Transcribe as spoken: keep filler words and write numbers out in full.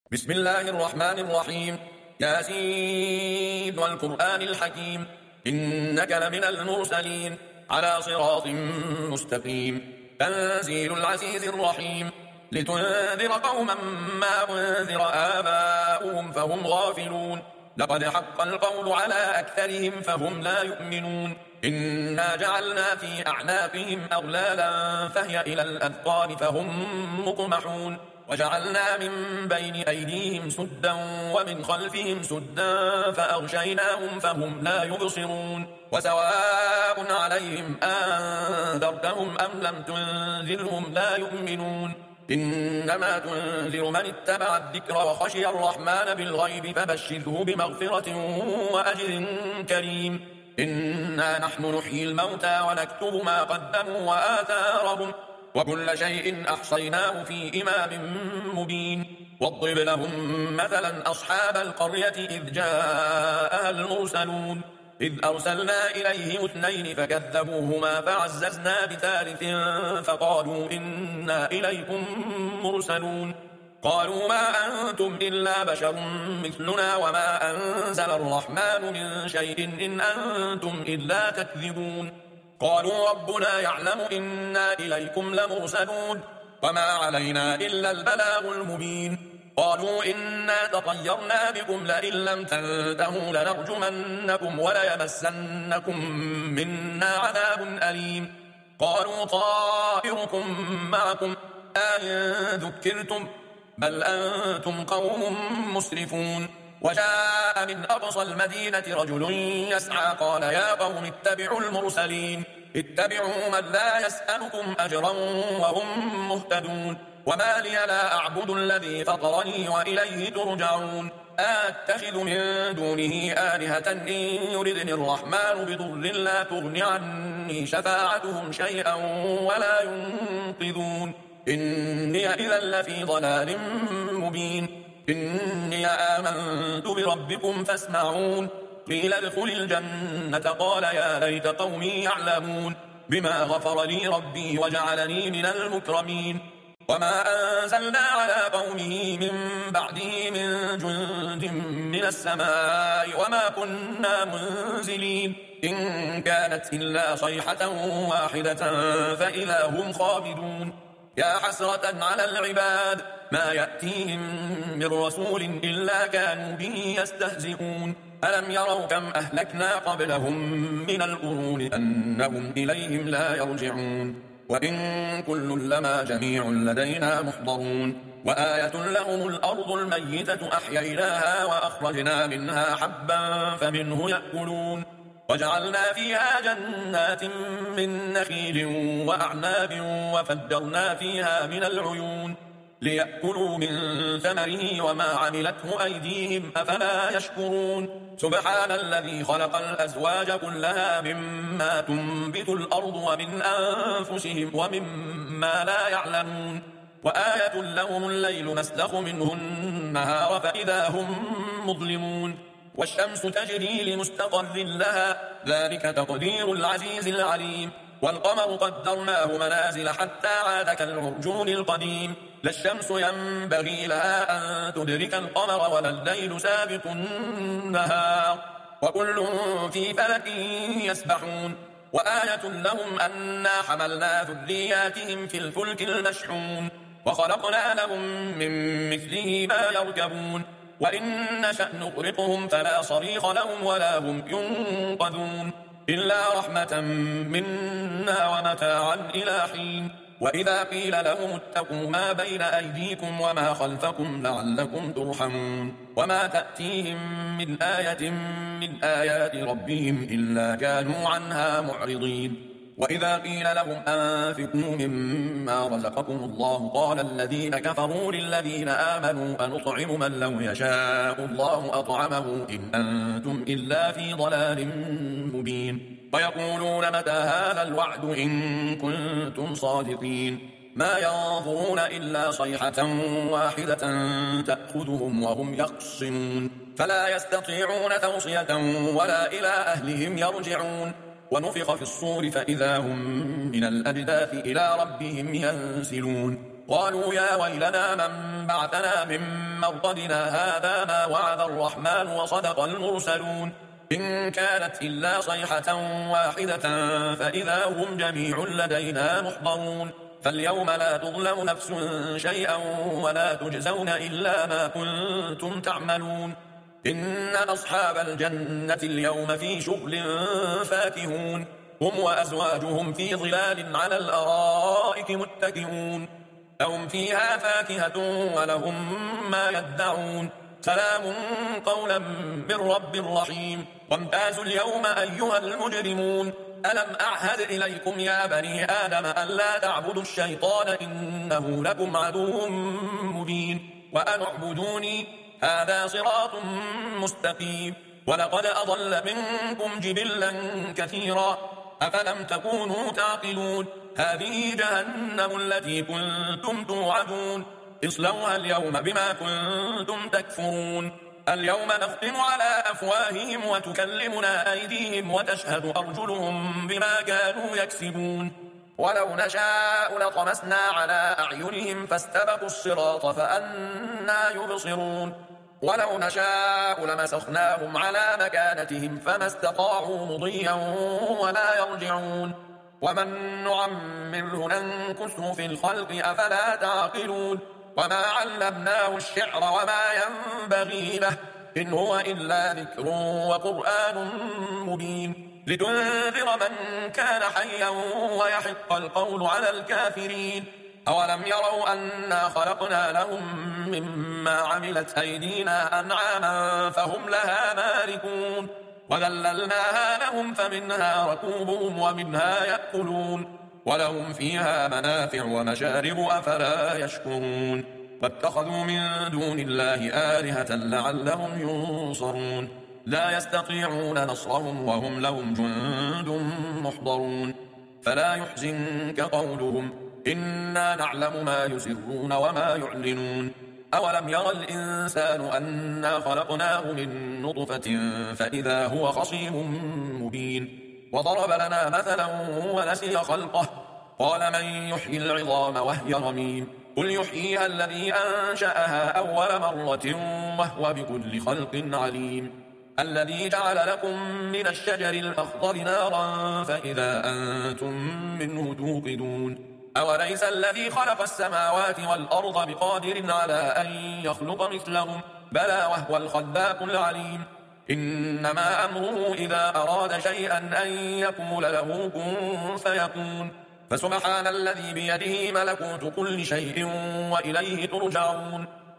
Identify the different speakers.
Speaker 1: بسم الله الرحمن الرحيم. ياسين والقرآن الحكيم إنك لمن المرسلين على صراط مستقيم. تنزيل العزيز الرحيم لتنذر قوما ما أنذر آباؤهم فهم غافلون. لقد حق القول على أكثرهم فهم لا يؤمنون. إنا جعلنا في أعناقهم أغلالا فهي إلى الأذقان فهم مقمحون. وجعلنا من بين أيديهم سدا ومن خلفهم سدا فأغشيناهم فهم لا يبصرون. وسواء عليهم أنذرتهم أم لم تنذرهم لا يؤمنون. إنما تنذر من اتبع الذكر وخشي الرحمن بالغيب فبشره بمغفرة وأجر كريم. إنا نحن نحيي الموتى ونكتب ما قدموا وآثارهم وكل شيء أحصيناه في إمام مبين. واضرب لهم مثلا أصحاب القرية إذ جاءها المرسلون إذ أرسلنا إليهم اثنين فكذبوهما فعززنا بثالث فقالوا إنا إليكم مرسلون. قالوا ما أنتم إلا بشر مثلنا وما أنزل الرحمن من شيء إن أنتم إلا تكذبون. قالوا ربنا يعلم إنا إليكم لمرسلون وما علينا إلا البلاغ المبين. قالوا إنا تطيرنا بكم لئن لم تنتهوا لنرجمنكم وليمسنكم منا عذاب أليم. قالوا طائركم معكم أئن ذكرتم بل أنتم قوم مسرفون. وجاء من أقصى المدينة رجل يسعى قال يا قوم اتبعوا المرسلين اتبعوا من لا يسألكم أجرا وهم مهتدون. وما لي لا أعبد الذي فطرني وإليه ترجعون. أتخذ من دونه آلهة إن يردني الرحمن بضر لا تغن عني شفاعتهم شيئا ولا ينقذون. إني إذا لفي ضلال مبين. إني آمنت بربكم فاسمعون. قيل ادخل الجنة قال يا ليت قومي يعلمون بما غفر لي ربي وجعلني من المكرمين. وما أنزلنا على قومه من بعده من جند من السماء وما كنا منزلين إن كانت إلا صيحة واحدة فإذا هم خامدون. يا حسرة على العباد ما يأتيهم من رسول إلا كانوا به يستهزئون. ألم يروا كم أهلكنا قبلهم من القرون أنهم إليهم لا يرجعون. وإن كل لما جميع لدينا محضرون. وآية لهم الأرض الميتة أحييناها وأخرجنا منها حبا فمنه يأكلون. وجعلنا فيها جنات من نخيل وأعناب وفجرنا فيها من العيون ليأكلوا من ثمره وما عملته أيديهم أفلا يشكرون. سبحان الذي خلق الأزواج كلها مما تنبت الأرض ومن أنفسهم ومما لا يعلمون. وآية لهم الليل نسلخ منه النهار فإذا هم مظلمون. والشمس تجري لمستقر لها ذلك تقدير العزيز العليم. والقمر قدرناه منازل حتى عاد كالعرجون القديم. لا الشمس ينبغي لها أن تدرك القمر ولا الليل سابق النهار وكل في فلك يسبحون. وآية لهم أنا حملنا ذرياتهم في الفلك المشحون وخلقنا لهم من مثله ما يركبون. وإن نشأ نغرقهم فلا صريخ لهم ولا هم ينقذون إلا رحمة منا ومتاعا إلى حين. وإذا قيل لهم اتقوا ما بين أيديكم وما خلفكم لعلكم ترحمون. وما تأتيهم من آية من آيات ربهم إلا كانوا عنها معرضين. وإذا قيل لهم أنفقوا مما رزقكم الله قال الذين كفروا للذين آمنوا أنطعم من لو يشاء الله أطعمه إن أنتم إلا في ضلال مبين. ويقولون متى هذا الوعد إن كنتم صادقين. ما ينظرون إلا صيحة واحدة تأخذهم وهم يخصمون فلا يستطيعون توصية ولا إلى أهلهم يرجعون. ونفخ في الصور فإذا هم من الأجداث إلى ربهم ينسلون. قالوا يا ويلنا من بعثنا من مرقدنا هذا ما وعد الرحمن وصدق المرسلون إن كانت إلا صيحة واحدة فإذا هم جميع لدينا محضرون فاليوم لا تظلم نفس شيئا ولا تجزون إلا ما كنتم تعملون إن أصحاب الجنة اليوم في شغل فاكهون هم وأزواجهم في ظلال على الأرائك متكئون لهم فيها فاكهة ولهم ما يدعون سلام قولا من رب رحيم وامتازوا اليوم أيها المجرمون ألم أعهد إليكم يا بني آدم ألا تعبدوا الشيطان إنه لكم عدو مبين وأن اعبدوني هذا صراط مستقيم ولقد أضل منكم جبلا كثيرا أفلم تكونوا تعقلون هذه جهنم التي كنتم توعدون اصلوها اليوم بما كنتم تكفرون اليوم نختم على أفواههم وتكلمنا أيديهم وتشهد أرجلهم بما كانوا يكسبون ولو نشاء لطمسنا على أعينهم فاستبقوا الصراط فأنا يبصرون ولو نشاء لمسخناهم على مكانتهم فما استطاعوا مضيا ولا يرجعون ومن نعمره ننكسه في الخلق أفلا تعقلون وما علمناه الشعر وما ينبغي له إن هو إلا ذكر وقرآن مبين لتنذر من كان حيا ويحق القول على الكافرين أولم يروا أنا خلقنا لهم مما عملت أيدينا أنعاما فهم لها مالكون وذللناها لهم فمنها ركوبهم ومنها يأكلون ولهم فيها منافع ومشارب أفلا يشكرون واتخذوا من دون الله آلهة لعلهم ينصرون لا يستطيعون نصرهم وهم لهم جند محضرون فلا يحزنك قولهم إنا نعلم ما يسرون وما يعلنون أولم يرى الإنسان أنا خلقناه من نطفة فإذا هو خصيم مبين وضرب لنا مثلا ونسي خلقه قال من يحيي العظام وهي رميم قل يحييها الذي أنشأها أول مرة وهو بكل خلق عليم الذي جعل لكم من الشجر الأخضر نارا فإذا أنتم منه توقدون أوليس الذي خلق السماوات والأرض بقادر على أن يخلق مثلهم بلى وهو الخلاق العليم إنما أمره إذا أراد شيئا أن يقول له كن فيكون فسبحان الذي بيده ملكوت كل شيء وإليه ترجعون